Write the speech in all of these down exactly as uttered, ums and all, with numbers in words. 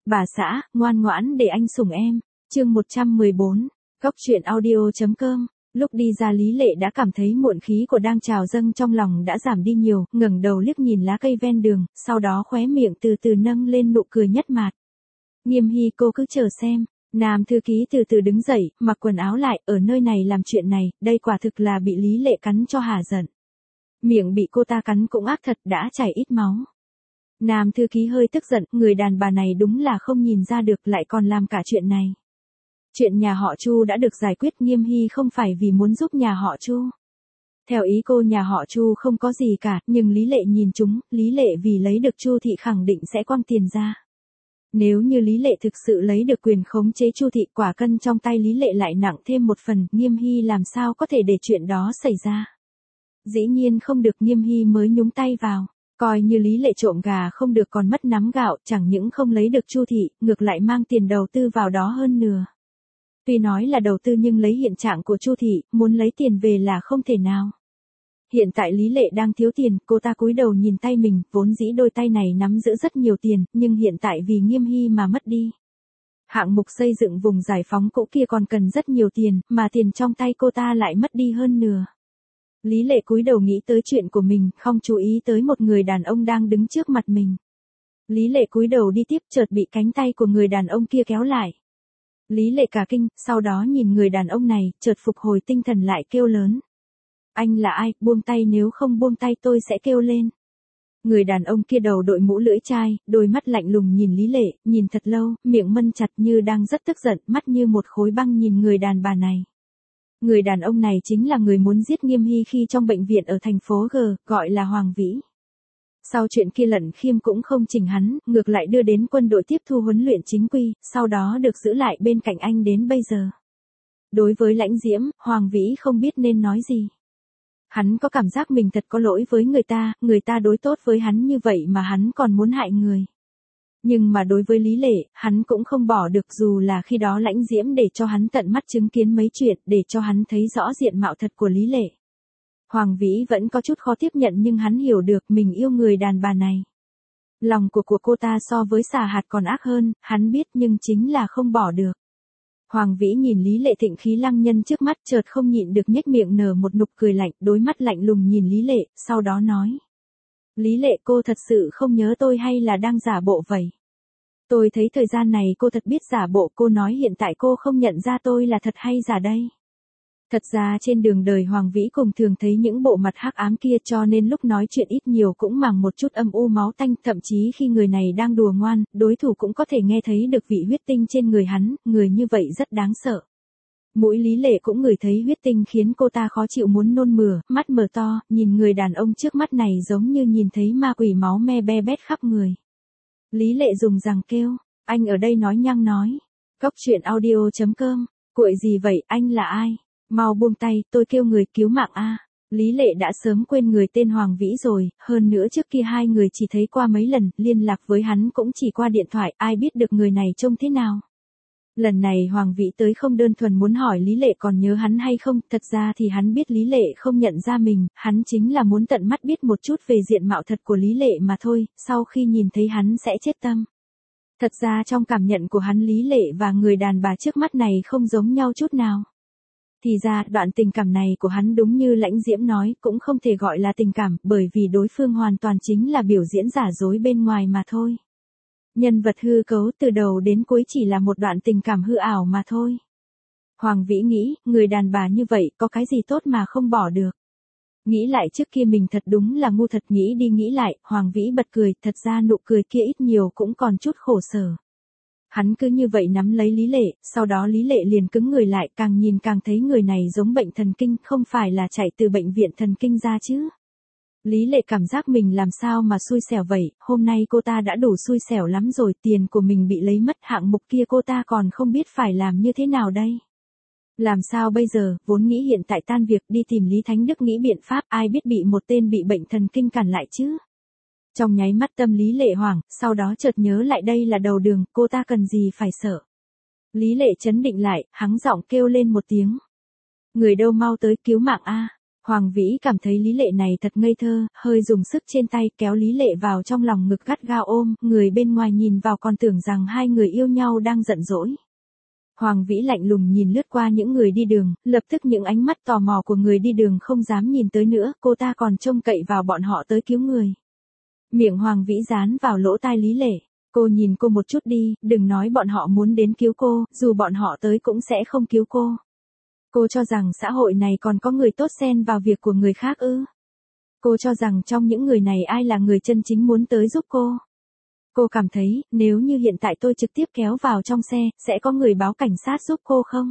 Bà xã, ngoan ngoãn để anh sủng em. Chương một trăm mười bốn. Góc truyện audio.com. Lúc đi ra Lý Lệ đã cảm thấy muộn khí của đang trào dâng trong lòng đã giảm đi nhiều, ngẩng đầu liếc nhìn lá cây ven đường, sau đó khóe miệng từ từ nâng lên nụ cười nhất mạt. Nghiêm Hy, cô cứ chờ xem. Nam thư ký từ từ đứng dậy, mặc quần áo lại, ở nơi này làm chuyện này, đây quả thực là bị Lý Lệ cắn cho hả giận. Miệng bị cô ta cắn cũng ác thật, đã chảy ít máu. Nam thư ký hơi tức giận, người đàn bà này đúng là không nhìn ra được lại còn làm cả chuyện này. Chuyện nhà họ Chu đã được giải quyết, Nghiêm Hy không phải vì muốn giúp nhà họ Chu. Theo ý cô nhà họ Chu không có gì cả, nhưng Lý Lệ nhìn chúng, Lý Lệ vì lấy được Chu thị khẳng định sẽ quăng tiền ra. Nếu như Lý Lệ thực sự lấy được quyền khống chế Chu thị, quả cân trong tay Lý Lệ lại nặng thêm một phần, Nghiêm Hy làm sao có thể để chuyện đó xảy ra. Dĩ nhiên không được, Nghiêm Hy mới nhúng tay vào. Coi như Lý Lệ trộm gà không được còn mất nắm gạo, chẳng những không lấy được Chu thị, ngược lại mang tiền đầu tư vào đó hơn nửa. Tuy nói là đầu tư nhưng lấy hiện trạng của Chu thị, muốn lấy tiền về là không thể nào. Hiện tại Lý Lệ đang thiếu tiền, cô ta cúi đầu nhìn tay mình, vốn dĩ đôi tay này nắm giữ rất nhiều tiền, nhưng hiện tại vì Nghiêm Hy mà mất đi. Hạng mục xây dựng vùng giải phóng cũ kia còn cần rất nhiều tiền, mà tiền trong tay cô ta lại mất đi hơn nửa. Lý Lệ cúi đầu nghĩ tới chuyện của mình, không chú ý tới một người đàn ông đang đứng trước mặt mình. Lý Lệ cúi đầu đi tiếp, chợt bị cánh tay của người đàn ông kia kéo lại. Lý Lệ cả kinh, sau đó nhìn người đàn ông này, chợt phục hồi tinh thần lại kêu lớn. Anh là ai, buông tay, nếu không buông tay tôi sẽ kêu lên. Người đàn ông kia đầu đội mũ lưỡi chai, đôi mắt lạnh lùng nhìn Lý Lệ, nhìn thật lâu, miệng mân chặt như đang rất tức giận, mắt như một khối băng nhìn người đàn bà này. Người đàn ông này chính là người muốn giết Nghiêm Hy khi trong bệnh viện ở thành phố G, gọi là Hoàng Vĩ. Sau chuyện kia Lận Khiêm cũng không chỉnh hắn, ngược lại đưa đến quân đội tiếp thu huấn luyện chính quy, sau đó được giữ lại bên cạnh anh đến bây giờ. Đối với Lãnh Diễm, Hoàng Vĩ không biết nên nói gì. Hắn có cảm giác mình thật có lỗi với người ta, người ta đối tốt với hắn như vậy mà hắn còn muốn hại người. Nhưng mà đối với Lý Lệ, hắn cũng không bỏ được, dù là khi đó Lãnh Diễm để cho hắn tận mắt chứng kiến mấy chuyện, để cho hắn thấy rõ diện mạo thật của Lý Lệ. Hoàng Vĩ vẫn có chút khó tiếp nhận nhưng hắn hiểu được mình yêu người đàn bà này. Lòng của của cô ta so với xà hạt còn ác hơn, hắn biết nhưng chính là không bỏ được. Hoàng Vĩ nhìn Lý Lệ thịnh khí lăng nhân trước mắt, chợt không nhịn được nhếch miệng nở một nụ cười lạnh, đôi mắt lạnh lùng nhìn Lý Lệ, sau đó nói. Lý Lệ, cô thật sự không nhớ tôi hay là đang giả bộ vậy? Tôi thấy thời gian này cô thật biết giả bộ, cô nói hiện tại cô không nhận ra tôi là thật hay giả đây? Thật ra trên đường đời Hoàng Vĩ cùng thường thấy những bộ mặt hắc ám kia, cho nên lúc nói chuyện ít nhiều cũng màng một chút âm u máu tanh, thậm chí khi người này đang đùa ngoan, đối thủ cũng có thể nghe thấy được vị huyết tinh trên người hắn, người như vậy rất đáng sợ. Mũi Lý Lệ cũng ngửi thấy huyết tinh khiến cô ta khó chịu muốn nôn mửa, mắt mở to, nhìn người đàn ông trước mắt này giống như nhìn thấy ma quỷ, máu me be bét khắp người. Lý Lệ dùng rằng kêu, anh ở đây nói nhăng nói. Góc truyện audio.com, cuội gì vậy, anh là ai? Mau buông tay, tôi kêu người cứu mạng a. Lý Lệ đã sớm quên người tên Hoàng Vĩ rồi, hơn nữa trước kia hai người chỉ thấy qua mấy lần, liên lạc với hắn cũng chỉ qua điện thoại, ai biết được người này trông thế nào. Lần này Hoàng Vĩ tới không đơn thuần muốn hỏi Lý Lệ còn nhớ hắn hay không, thật ra thì hắn biết Lý Lệ không nhận ra mình, hắn chính là muốn tận mắt biết một chút về diện mạo thật của Lý Lệ mà thôi, sau khi nhìn thấy hắn sẽ chết tâm. Thật ra trong cảm nhận của hắn Lý Lệ và người đàn bà trước mắt này không giống nhau chút nào. Thì ra đoạn tình cảm này của hắn đúng như Lãnh Diễm nói, cũng không thể gọi là tình cảm, bởi vì đối phương hoàn toàn chính là biểu diễn giả dối bên ngoài mà thôi. Nhân vật hư cấu từ đầu đến cuối chỉ là một đoạn tình cảm hư ảo mà thôi. Hoàng Vĩ nghĩ, người đàn bà như vậy có cái gì tốt mà không bỏ được. Nghĩ lại trước kia mình thật đúng là ngu thật, nghĩ đi nghĩ lại, Hoàng Vĩ bật cười, thật ra nụ cười kia ít nhiều cũng còn chút khổ sở. Hắn cứ như vậy nắm lấy Lý Lệ, sau đó Lý Lệ liền cứng người lại, càng nhìn càng thấy người này giống bệnh thần kinh, không phải là chạy từ bệnh viện thần kinh ra chứ. Lý Lệ cảm giác mình làm sao mà xui xẻo vậy, hôm nay cô ta đã đủ xui xẻo lắm rồi, tiền của mình bị lấy mất, hạng mục kia cô ta còn không biết phải làm như thế nào đây. Làm sao bây giờ, vốn nghĩ hiện tại tan việc đi tìm Lý Thánh Đức nghĩ biện pháp, ai biết bị một tên bị bệnh thần kinh cản lại chứ. Trong nháy mắt tâm Lý Lệ hoảng, sau đó chợt nhớ lại đây là đầu đường, cô ta cần gì phải sợ. Lý Lệ chấn định lại, hắng giọng kêu lên một tiếng. Người đâu mau tới cứu mạng a. Hoàng Vĩ cảm thấy Lý Lệ này thật ngây thơ, hơi dùng sức trên tay kéo Lý Lệ vào trong lòng ngực gắt gao ôm, người bên ngoài nhìn vào còn tưởng rằng hai người yêu nhau đang giận dỗi. Hoàng Vĩ lạnh lùng nhìn lướt qua những người đi đường, lập tức những ánh mắt tò mò của người đi đường không dám nhìn tới nữa, cô ta còn trông cậy vào bọn họ tới cứu người. Miệng Hoàng Vĩ dán vào lỗ tai Lý Lệ, cô nhìn cô một chút đi, đừng nói bọn họ muốn đến cứu cô, dù bọn họ tới cũng sẽ không cứu cô. Cô cho rằng xã hội này còn có người tốt xen vào việc của người khác ư? Cô cho rằng trong những người này ai là người chân chính muốn tới giúp cô? Cô cảm thấy, nếu như hiện tại tôi trực tiếp kéo vào trong xe, sẽ có người báo cảnh sát giúp cô không?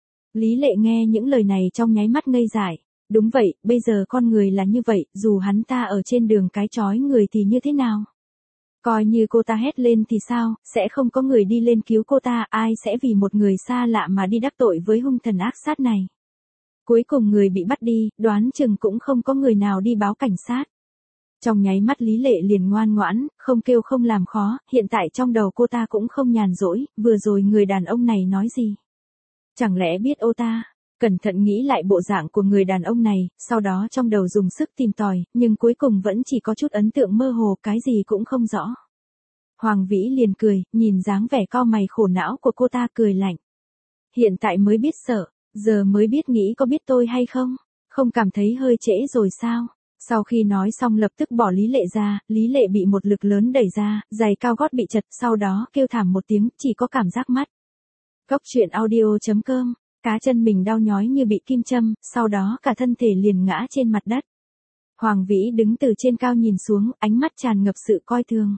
Lý Lệ nghe những lời này trong nháy mắt ngây dại. Đúng vậy, bây giờ con người là như vậy, dù hắn ta ở trên đường cái chói người thì như thế nào? Coi như cô ta hét lên thì sao, sẽ không có người đi lên cứu cô ta, ai sẽ vì một người xa lạ mà đi đắc tội với hung thần ác sát này. Cuối cùng người bị bắt đi, đoán chừng cũng không có người nào đi báo cảnh sát. Trong nháy mắt Lý Lệ liền ngoan ngoãn, không kêu không làm khó, hiện tại trong đầu cô ta cũng không nhàn rỗi, vừa rồi người đàn ông này nói gì? Chẳng lẽ biết ô ta? Cẩn thận nghĩ lại bộ dạng của người đàn ông này, sau đó trong đầu dùng sức tìm tòi, nhưng cuối cùng vẫn chỉ có chút ấn tượng mơ hồ, cái gì cũng không rõ. Hoàng Vĩ liền cười, nhìn dáng vẻ cau mày khổ não của cô ta cười lạnh. Hiện tại mới biết sợ, giờ mới biết nghĩ có biết tôi hay không? Không cảm thấy hơi trễ rồi sao? Sau khi nói xong lập tức bỏ Lý Lệ ra, Lý Lệ bị một lực lớn đẩy ra, giày cao gót bị chật, sau đó kêu thảm một tiếng, chỉ có cảm giác mắt. Cốc truyện audio chấm com, cá chân mình đau nhói như bị kim châm, sau đó cả thân thể liền ngã trên mặt đất. Hoàng Vĩ đứng từ trên cao nhìn xuống, ánh mắt tràn ngập sự coi thường.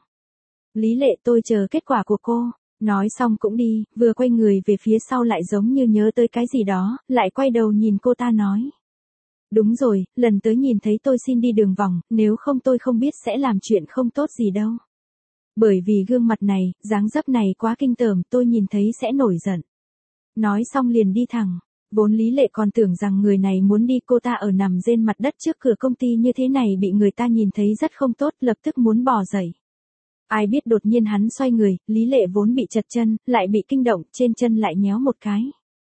Lý Lệ, tôi chờ kết quả của cô. Nói xong cũng đi, vừa quay người về phía sau lại giống như nhớ tới cái gì đó, lại quay đầu nhìn cô ta nói. Đúng rồi, lần tới nhìn thấy tôi xin đi đường vòng, nếu không tôi không biết sẽ làm chuyện không tốt gì đâu. Bởi vì gương mặt này, dáng dấp này quá kinh tởm, tôi nhìn thấy sẽ nổi giận. Nói xong liền đi thẳng. Vốn Lý Lệ còn tưởng rằng người này muốn đi, cô ta ở nằm trên mặt đất trước cửa công ty như thế này bị người ta nhìn thấy rất không tốt, lập tức muốn bỏ dậy. Ai biết đột nhiên hắn xoay người, Lý Lệ vốn bị chật chân, lại bị kinh động, trên chân lại nhéo một cái.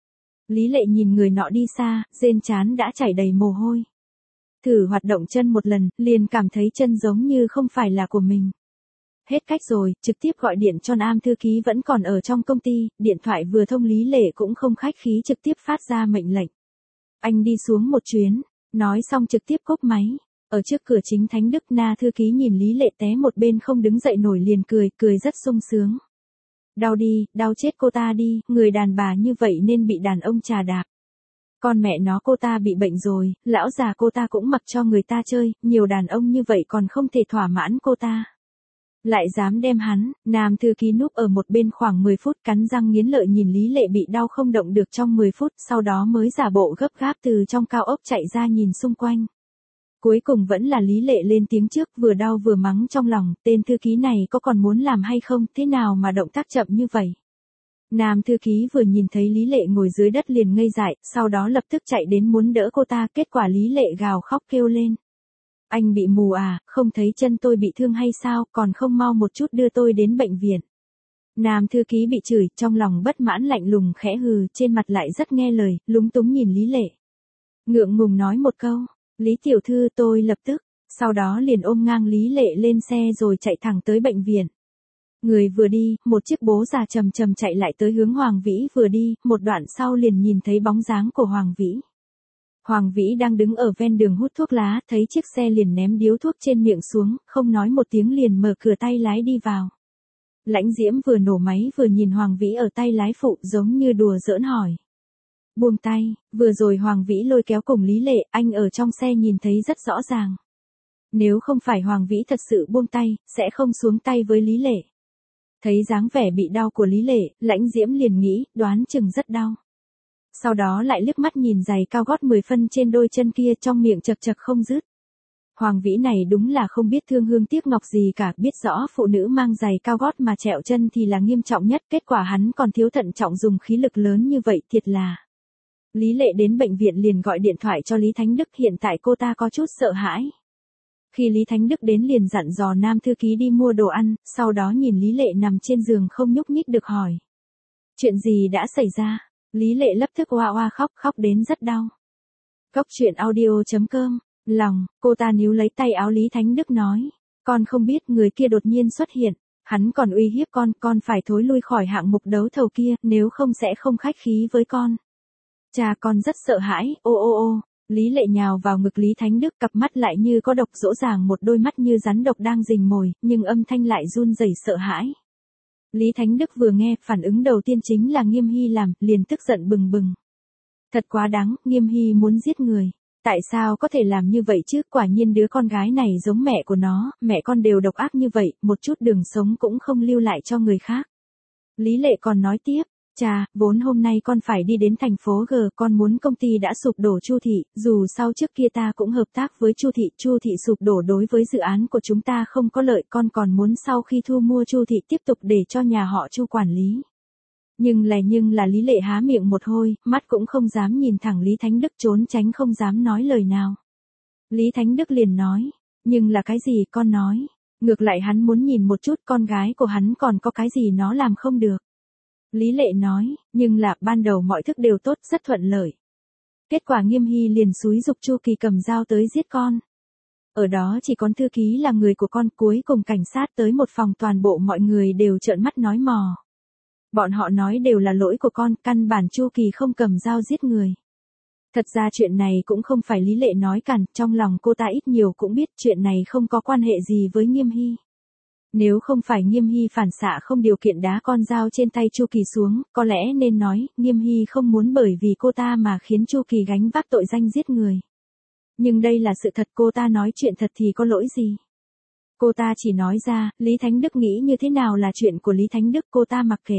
Lý Lệ nhìn người nọ đi xa, trên trán đã chảy đầy mồ hôi. Thử hoạt động chân một lần, liền cảm thấy chân giống như không phải là của mình. Hết cách rồi, trực tiếp gọi điện cho Nam thư ký vẫn còn ở trong công ty, điện thoại vừa thông Lý Lệ cũng không khách khí trực tiếp phát ra mệnh lệnh. Anh đi xuống một chuyến, nói xong trực tiếp cúp máy. Ở trước cửa chính Thánh Đức, Na thư ký nhìn Lý Lệ té một bên không đứng dậy nổi liền cười, cười rất sung sướng. Đau đi, đau chết cô ta đi, người đàn bà như vậy nên bị đàn ông trà đạp. Con mẹ nó cô ta bị bệnh rồi, lão già cô ta cũng mặc cho người ta chơi, nhiều đàn ông như vậy còn không thể thỏa mãn cô ta. Lại dám đem hắn, Nam thư ký núp ở một bên khoảng mười phút cắn răng nghiến lợi nhìn Lý Lệ bị đau không động được trong mười phút, sau đó mới giả bộ gấp gáp từ trong cao ốc chạy ra nhìn xung quanh. Cuối cùng vẫn là Lý Lệ lên tiếng trước, vừa đau vừa mắng trong lòng, tên thư ký này có còn muốn làm hay không, thế nào mà động tác chậm như vậy. Nam thư ký vừa nhìn thấy Lý Lệ ngồi dưới đất liền ngây dại, sau đó lập tức chạy đến muốn đỡ cô ta, kết quả Lý Lệ gào khóc kêu lên. Anh bị mù à, không thấy chân tôi bị thương hay sao, còn không mau một chút đưa tôi đến bệnh viện. Nam thư ký bị chửi, trong lòng bất mãn lạnh lùng khẽ hừ, trên mặt lại rất nghe lời, lúng túng nhìn Lý Lệ. Ngượng ngùng nói một câu, Lý tiểu thư tôi lập tức, sau đó liền ôm ngang Lý Lệ lên xe rồi chạy thẳng tới bệnh viện. Người vừa đi, một chiếc bố già chầm chầm chạy lại tới hướng Hoàng Vĩ vừa đi, một đoạn sau liền nhìn thấy bóng dáng của Hoàng Vĩ. Hoàng Vĩ đang đứng ở ven đường hút thuốc lá, thấy chiếc xe liền ném điếu thuốc trên miệng xuống, không nói một tiếng liền mở cửa tay lái đi vào. Lãnh Diễm vừa nổ máy vừa nhìn Hoàng Vĩ ở tay lái phụ giống như đùa giỡn hỏi. Buông tay, vừa rồi Hoàng Vĩ lôi kéo cùng Lý Lệ, anh ở trong xe nhìn thấy rất rõ ràng. Nếu không phải Hoàng Vĩ thật sự buông tay, sẽ không xuống tay với Lý Lệ. Thấy dáng vẻ bị đau của Lý Lệ, Lãnh Diễm liền nghĩ, đoán chừng rất đau. Sau đó lại liếc mắt nhìn giày cao gót mười phân trên đôi chân kia, trong miệng chật chật không dứt. Hoàng Vĩ này đúng là không biết thương hương tiếc ngọc gì cả, biết rõ phụ nữ mang giày cao gót mà trẹo chân thì là nghiêm trọng nhất, kết quả hắn còn thiếu thận trọng dùng khí lực lớn như vậy, thiệt là. Lý Lệ đến bệnh viện liền gọi điện thoại cho Lý Thánh Đức, hiện tại cô ta có chút sợ hãi. Khi Lý Thánh Đức đến liền dặn dò Nam thư ký đi mua đồ ăn, sau đó nhìn Lý Lệ nằm trên giường không nhúc nhích được hỏi. Chuyện gì đã xảy ra? Lý Lệ lập tức oa oa khóc, khóc đến rất đau. Góc truyện audio.com, lòng, cô ta níu lấy tay áo Lý Thánh Đức nói. Con không biết người kia đột nhiên xuất hiện. Hắn còn uy hiếp con, con phải thối lui khỏi hạng mục đấu thầu kia, nếu không sẽ không khách khí với con. Cha con rất sợ hãi, ô ô ô. Lý Lệ nhào vào ngực Lý Thánh Đức, cặp mắt lại như có độc, rõ ràng một đôi mắt như rắn độc đang rình mồi, nhưng âm thanh lại run rẩy sợ hãi. Lý Thánh Đức vừa nghe, phản ứng đầu tiên chính là Nghiêm Hy làm, liền tức giận bừng bừng. Thật quá đáng, Nghiêm Hy muốn giết người. Tại sao có thể làm như vậy chứ, quả nhiên đứa con gái này giống mẹ của nó, mẹ con đều độc ác như vậy, một chút đường sống cũng không lưu lại cho người khác. Lý Lệ còn nói tiếp, cha, vốn hôm nay con phải đi đến thành phố G, con muốn công ty đã sụp đổ Chu thị, dù sau trước kia ta cũng hợp tác với Chu thị, Chu thị sụp đổ đối với dự án của chúng ta không có lợi, con còn muốn sau khi thu mua Chu thị tiếp tục để cho nhà họ Chu quản lý. Nhưng là nhưng là Lý Lệ há miệng một hồi, mắt cũng không dám nhìn thẳng Lý Thánh Đức, trốn tránh không dám nói lời nào. Lý Thánh Đức liền nói, nhưng là cái gì con nói, ngược lại hắn muốn nhìn một chút con gái của hắn còn có cái gì nó làm không được. Lý Lệ nói, nhưng là ban đầu mọi thứ đều tốt, rất thuận lợi. Kết quả Nghiêm Hy liền xúi giục Chu Kỳ cầm dao tới giết con. Ở đó chỉ còn thư ký là người của con, cuối cùng cảnh sát tới một phòng, toàn bộ mọi người đều trợn mắt nói mò. Bọn họ nói đều là lỗi của con, căn bản Chu Kỳ không cầm dao giết người. Thật ra chuyện này cũng không phải Lý Lệ nói càn, trong lòng cô ta ít nhiều cũng biết chuyện này không có quan hệ gì với Nghiêm Hy. Nếu không phải Nghiêm Hy phản xạ không điều kiện đá con dao trên tay Chu Kỳ xuống, có lẽ nên nói, Nghiêm Hy không muốn bởi vì cô ta mà khiến Chu Kỳ gánh vác tội danh giết người. Nhưng đây là sự thật, cô ta nói chuyện thật thì có lỗi gì. Cô ta chỉ nói ra, Lý Thánh Đức nghĩ như thế nào là chuyện của Lý Thánh Đức, cô ta mặc kệ.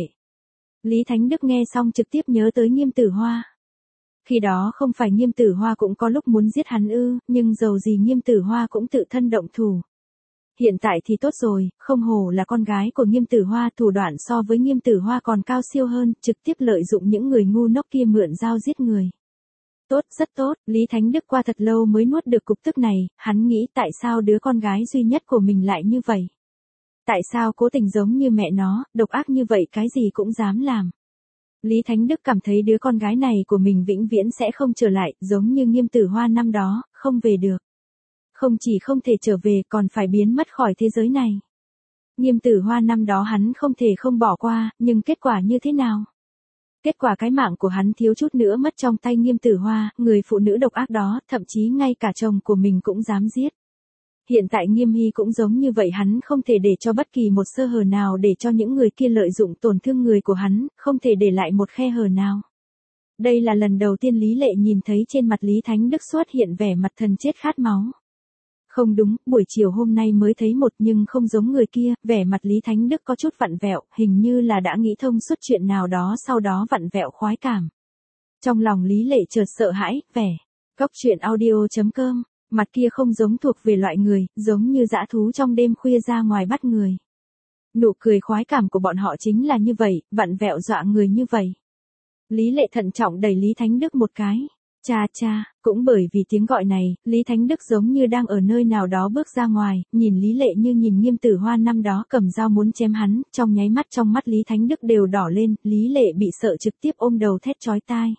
Lý Thánh Đức nghe xong trực tiếp nhớ tới Nghiêm Tử Hoa. Khi đó không phải Nghiêm Tử Hoa cũng có lúc muốn giết hắn ư, nhưng dầu gì Nghiêm Tử Hoa cũng tự thân động thủ. Hiện tại thì tốt rồi, không hổ là con gái của Nghiêm Tử Hoa, thủ đoạn so với Nghiêm Tử Hoa còn cao siêu hơn, trực tiếp lợi dụng những người ngu ngốc kia mượn dao giết người. Tốt, rất tốt, Lý Thánh Đức qua thật lâu mới nuốt được cục tức này, hắn nghĩ tại sao đứa con gái duy nhất của mình lại như vậy. Tại sao cố tình giống như mẹ nó, độc ác như vậy cái gì cũng dám làm. Lý Thánh Đức cảm thấy đứa con gái này của mình vĩnh viễn sẽ không trở lại, giống như Nghiêm Tử Hoa năm đó, không về được. Không chỉ không thể trở về còn phải biến mất khỏi thế giới này. Nghiêm Tử Hoa năm đó hắn không thể không bỏ qua, nhưng kết quả như thế nào? Kết quả cái mạng của hắn thiếu chút nữa mất trong tay Nghiêm Tử Hoa, người phụ nữ độc ác đó, thậm chí ngay cả chồng của mình cũng dám giết. Hiện tại Nghiêm Hy cũng giống như vậy, hắn không thể để cho bất kỳ một sơ hở nào để cho những người kia lợi dụng tổn thương người của hắn, không thể để lại một khe hở nào. Đây là lần đầu tiên Lý Lệ nhìn thấy trên mặt Lý Thánh Đức xuất hiện vẻ mặt thần chết khát máu. Không đúng, buổi chiều hôm nay mới thấy một nhưng không giống người kia, vẻ mặt Lý Thánh Đức có chút vặn vẹo, hình như là đã nghĩ thông suốt chuyện nào đó sau đó vặn vẹo khoái cảm. Trong lòng Lý Lệ chợt sợ hãi, vẻ. Góc truyện audio.com, mặt kia không giống thuộc về loại người, giống như dã thú trong đêm khuya ra ngoài bắt người. Nụ cười khoái cảm của bọn họ chính là như vậy, vặn vẹo dọa người như vậy. Lý Lệ thận trọng đẩy Lý Thánh Đức một cái. Cha cha, cũng bởi vì tiếng gọi này, Lý Thánh Đức giống như đang ở nơi nào đó bước ra ngoài, nhìn Lý Lệ như nhìn Nghiêm Tử Hoa năm đó cầm dao muốn chém hắn, trong nháy mắt trong mắt Lý Thánh Đức đều đỏ lên, Lý Lệ bị sợ trực tiếp ôm đầu thét chói tai.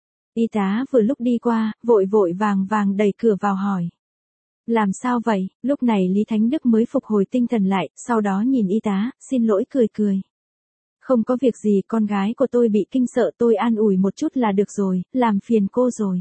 Y tá vừa lúc đi qua, vội vội vàng vàng đẩy cửa vào hỏi. Làm sao vậy? Lúc này Lý Thánh Đức mới phục hồi tinh thần lại, sau đó nhìn y tá, xin lỗi cười cười. Không có việc gì, con gái của tôi bị kinh sợ, tôi an ủi một chút là được rồi, làm phiền cô rồi.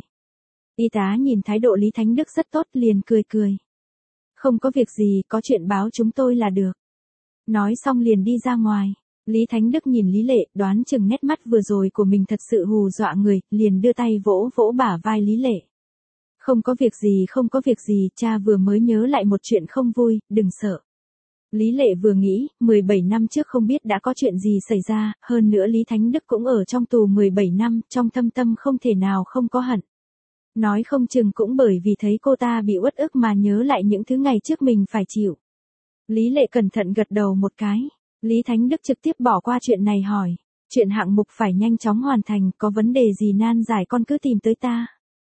Y tá nhìn thái độ Lý Thánh Đức rất tốt liền cười cười. Không có việc gì, có chuyện báo chúng tôi là được. Nói xong liền đi ra ngoài. Lý Thánh Đức nhìn Lý Lệ, đoán chừng nét mắt vừa rồi của mình thật sự hù dọa người, liền đưa tay vỗ vỗ bả vai Lý Lệ. Không có việc gì, không có việc gì, cha vừa mới nhớ lại một chuyện không vui, đừng sợ. Lý Lệ vừa nghĩ, mười bảy năm trước không biết đã có chuyện gì xảy ra, hơn nữa Lý Thánh Đức cũng ở trong tù mười bảy năm, trong thâm tâm không thể nào không có hận. Nói không chừng cũng bởi vì thấy cô ta bị uất ức mà nhớ lại những thứ ngày trước mình phải chịu. Lý Lệ cẩn thận gật đầu một cái. Lý Thánh Đức trực tiếp bỏ qua chuyện này hỏi. Chuyện hạng mục phải nhanh chóng hoàn thành, có vấn đề gì nan giải con cứ tìm tới ta.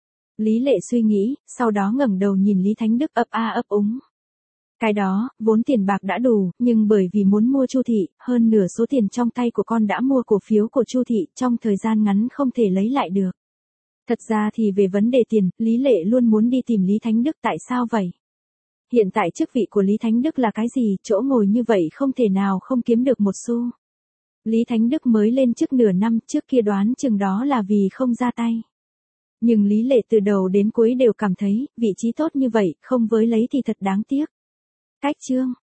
Lý Lệ suy nghĩ, sau đó ngẩng đầu nhìn Lý Thánh Đức ấp a ấp úng. Cái đó, vốn tiền bạc đã đủ, nhưng bởi vì muốn mua Chu thị, hơn nửa số tiền trong tay của con đã mua cổ phiếu của Chu thị, trong thời gian ngắn không thể lấy lại được. Thật ra thì về vấn đề tiền, Lý Lệ luôn muốn đi tìm Lý Thánh Đức, tại sao vậy? Hiện tại chức vị của Lý Thánh Đức là cái gì, chỗ ngồi như vậy không thể nào không kiếm được một xu. Lý Thánh Đức mới lên chức nửa năm, trước kia đoán chừng đó là vì không ra tay. Nhưng Lý Lệ từ đầu đến cuối đều cảm thấy, vị trí tốt như vậy, không với lấy thì thật đáng tiếc. Cách chương